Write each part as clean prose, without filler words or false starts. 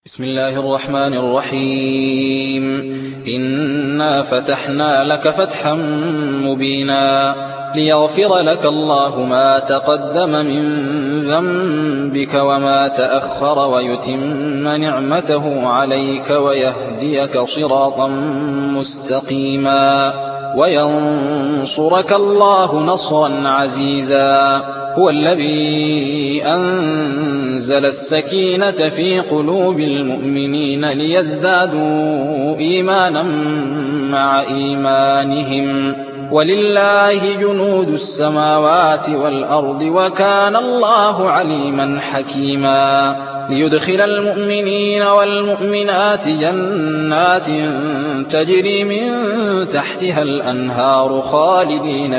بسم الله الرحمن الرحيم. إنا فتحنا لك فتحا مبينا ليغفر لك الله ما تقدم من ذنبك وما تأخر ويتم نعمته عليك ويهديك صراطا مستقيما وينصرك الله نصرا عزيزا. هو الذي أنزل السكينة في قلوب المؤمنين ليزدادوا إيمانا مع إيمانهم ولله جنود السماوات والأرض وكان الله عليما حكيما. ليدخل المؤمنين والمؤمنات جنات تجري من تحتها الأنهار خالدين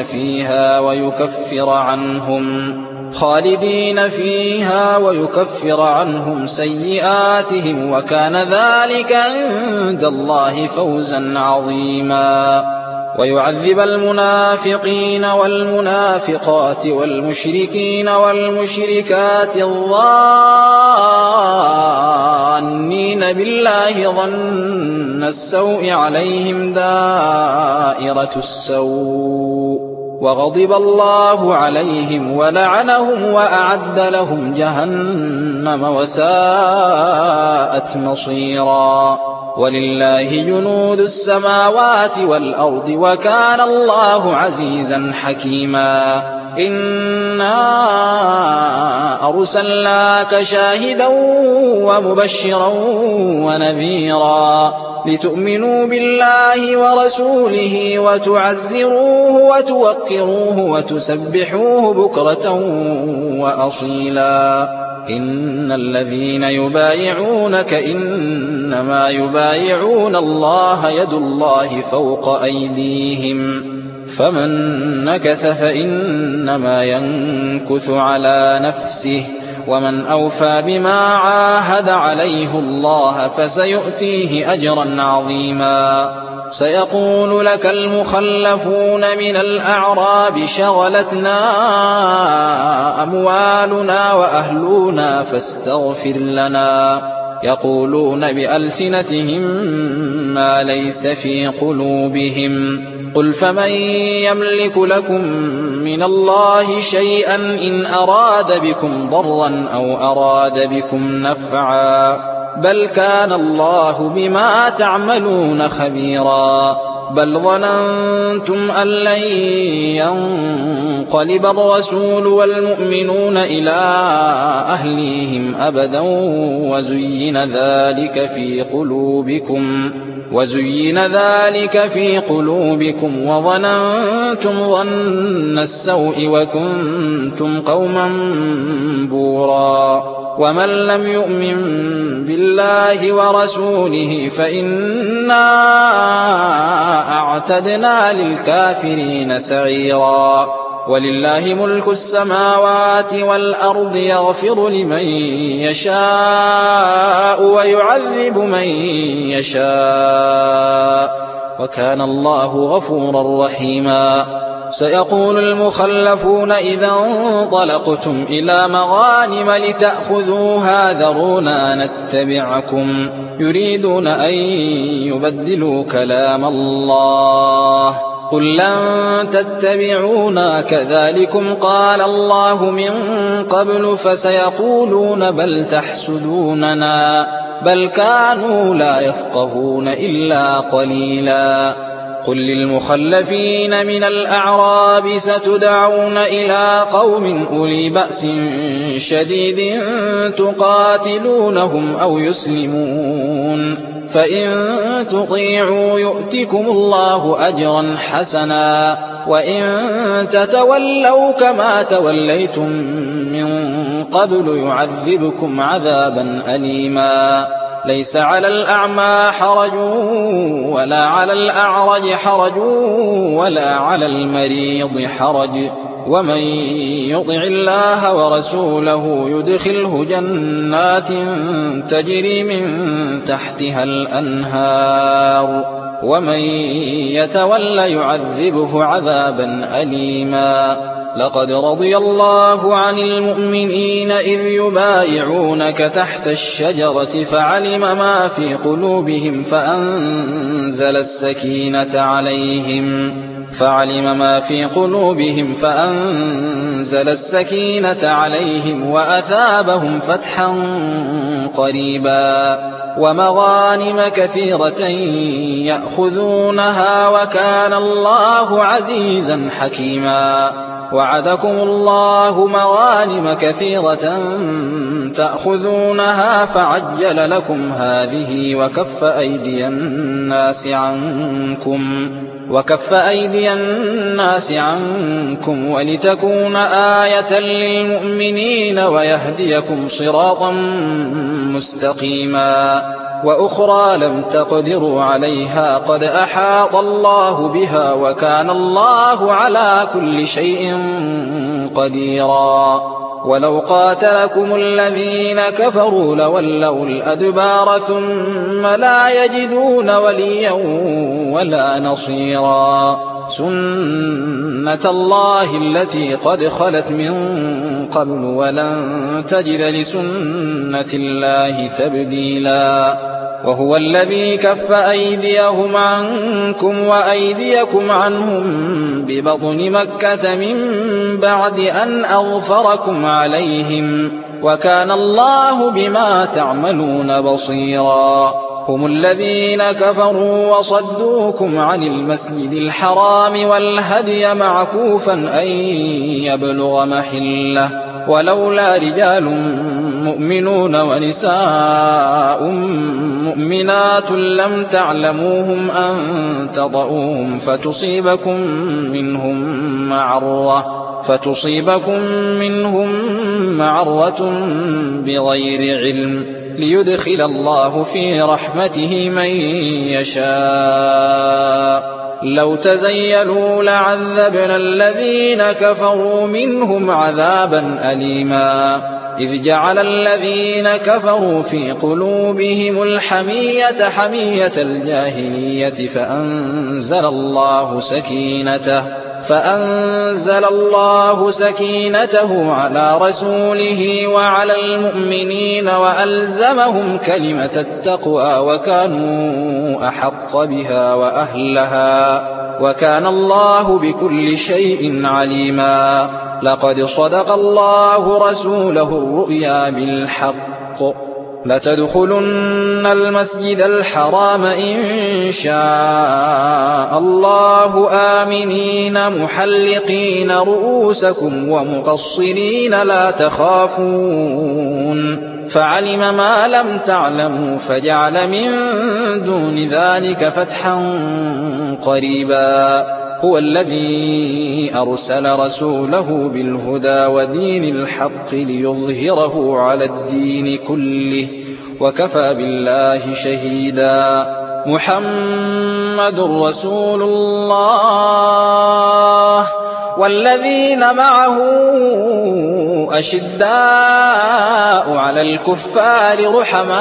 فيها ويكفر عنهم سيئاتهم وكان ذلك عند الله فوزا عظيما. ويعذب المنافقين والمنافقات والمشركين والمشركات الظانين بالله ظن السوء عليهم دائرة السوء وغضب الله عليهم ولعنهم وأعد لهم جهنم وساءت مصيرا. ولله جنود السماوات والأرض وكان الله عزيزا حكيما. إنا أرسلناك شاهدا ومبشرا ونذيرا لتؤمنوا بالله ورسوله وتعزروه وتوقروه وتسبحوه بكرة وأصيلا. إن الذين يبايعونك إنما يبايعون الله يد الله فوق أيديهم فمن نكث فإنما ينكث على نفسه ومن أوفى بما عاهد عليه الله فسيؤتيه أجرا عظيما. سيقول لك المخلفون من الأعراب شغلتنا أموالنا وأهلنا فاستغفر لنا يقولون بألسنتهم ما ليس في قلوبهم قل فمن يملك لكم من الله شيئا إن أراد بكم ضرا أو أراد بكم نفعا بل كان الله بما تعملون خبيرا. بل ظننتم أن لن ينقلب الرسول والمؤمنون إلى أهليهم أبدا وزين ذلك في قلوبكم وظننتم ظن السوء وكنتم قوما بورا. ومن لم يؤمن بالله ورسوله فإنا أعتدنا للكافرين سعيرا. ولله ملك السماوات والأرض يغفر لمن يشاء ويعذب من يشاء وكان الله غفورا رحيما. سيقول المخلفون إذا انطلقتم إلى مغانم لتأخذوها ذرونا نتبعكم يريدون أن يبدلوا كلام الله قل لن تتبعونا كذلكم قال الله من قبل فسيقولون بل تحسدوننا بل كانوا لا يفقهون إلا قليلا. قل للمخلفين من الأعراب ستدعون إلى قوم أولي بأس شديد تقاتلونهم أو يسلمون فإن تطيعوا يؤتكم الله أجرا حسنا وإن تتولوا كما توليتم من قبل يعذبكم عذابا أليما. ليس على الأعمى حرج ولا على الأعرج حرج ولا على المريض حرج ومن يطع الله ورسوله يدخله جنات تجري من تحتها الأنهار ومن يتول يعذبه عذابا أليما. لقد رضي الله عن المؤمنين إذ يبايعونك تحت الشجرة فعلم ما في قلوبهم فأنزل السكينة عليهم وأثابهم فتحا قريبا ومغانم كثيرة يأخذونها وكان الله عزيزا حكيما. وعدكم الله مغانم كثيرة تأخذونها فعجل لكم هذه وكف أيدي الناس عنكم ولتكون آية للمؤمنين ويهديكم صراطا مستقيما. وأخرى لم تقدروا عليها قد أحاط الله بها وكان الله على كل شيء قديرا. ولو قاتلكم الذين كفروا لولوا الأدبار ثم لا يجدون وليا ولا نصيرا. سنة الله التي قد خلت من قبل ولن تجد لسنة الله تبديلا. وهو الذي كف أيديهم عنكم وأيديكم عنهم ببطن مكة من بعد أن أغفركم عليهم وكان الله بما تعملون بصيرا. هم الذين كفروا وصدوكم عن المسجد الحرام والهدي معكوفا أن يبلغ محله ولولا رجال مؤمنون ونساء مؤمنات لم تعلموهم أن تطؤوهم فتصيبكم منهم معرة بغير علم ليدخل الله في رحمته من يشاء. لو تزيلوا لعذبنا الذين كفروا منهم عذابا أليما. إذ جعل الذين كفروا في قلوبهم الحمية حمية الجاهلية فأنزل الله سكينته على رسوله وعلى المؤمنين وألزمهم كلمة التقوى وكانوا أحق بها وأهلها وكان الله بكل شيء عليما. لقد صدق الله رسوله الرؤيا بالحق لتدخلن المسجد الحرام إن شاء الله آمنين محلقين رؤوسكم ومقصرين لا تخافون فعلم ما لم تعلموا فجعل من دون ذلك فتحا قريبا. هو الذي أرسل رسوله بالهدى ودين الحق ليظهره على الدين كله وكفى بالله شهيدا. محمد رسول الله والذين معه أشداء على الكفار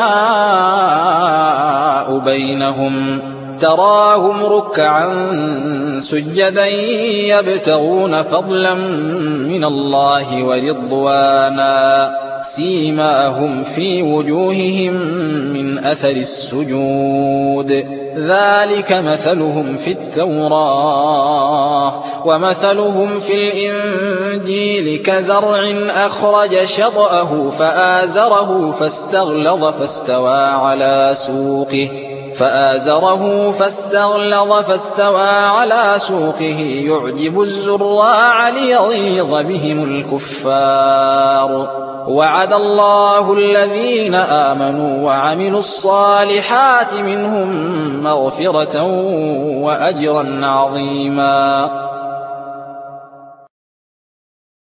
رحماء بينهم تراهم ركعا سجدا يبتغون فضلا من الله ورضوانا سيماهم في وجوههم من أثر السجود ذلك مثلهم في التوراة ومثلهم في الإنجيل كزرع أخرج شطأه فآزره فاستغلظ فاستوى على سوقه يعجب الزراع ليغيظ بهم الكفار. وعد الله الذين آمنوا وعملوا الصالحات منهم مغفرة وأجرا عظيما.